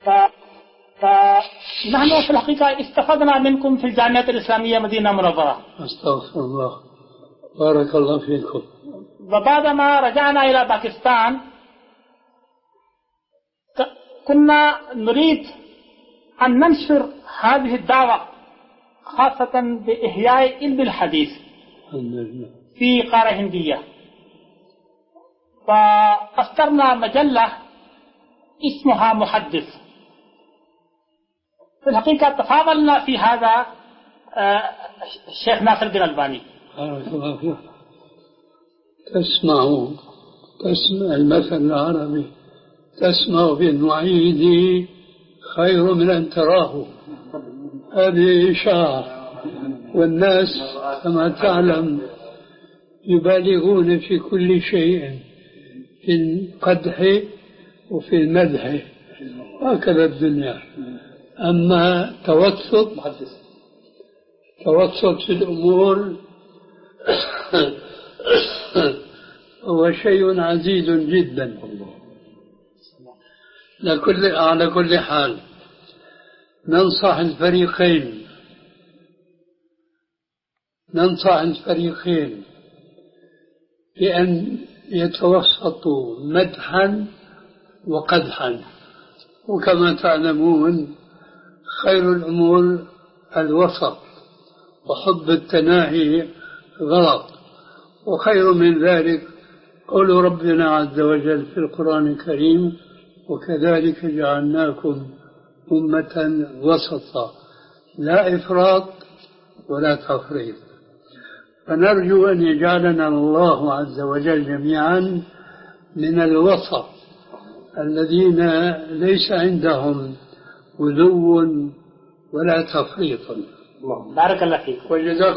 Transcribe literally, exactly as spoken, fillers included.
فنحن في الحقيقة استفدنا منكم في الجامعة الإسلامية مدينة منورة. أستغفر الله، بارك الله فيكم. وبعدما رجعنا إلى باكستان كنا نريد أن ننشر هذه الدعوة خاصة بإحياء علم الحديث في قارة هندية، فأصدرنا مجلة اسمها محدث. في الحقيقة تفاضلنا في هذا الشيخ ناصر الدين الألباني. تسمع تسمع المثل العربي: تسمع بالمعيد خير من أن تراه. هذه إشارة، والناس كما تعلم يبالغون في كل شيء، في القدح وفي المدح، هكذا الدنيا. أما توسط توسط في الأمور هو شيء عزيز جدا. لكل على كل حال ننصح الفريقين ننصح الفريقين بأن يتوسطوا مدحا وقدحا، وكما تعلمون خير الأمور الوسط، وحب التناهي غلط، وخير من ذلك قول ربنا عز وجل في القرآن الكريم: وكذلك جعلناكم أمة وسطا لا إفراط ولا تفريط. فنرجو أن يجعلنا الله عز وجل جميعا من الوسط الذين ليس عندهم غلو ولا تفريط. بارك الله فيك.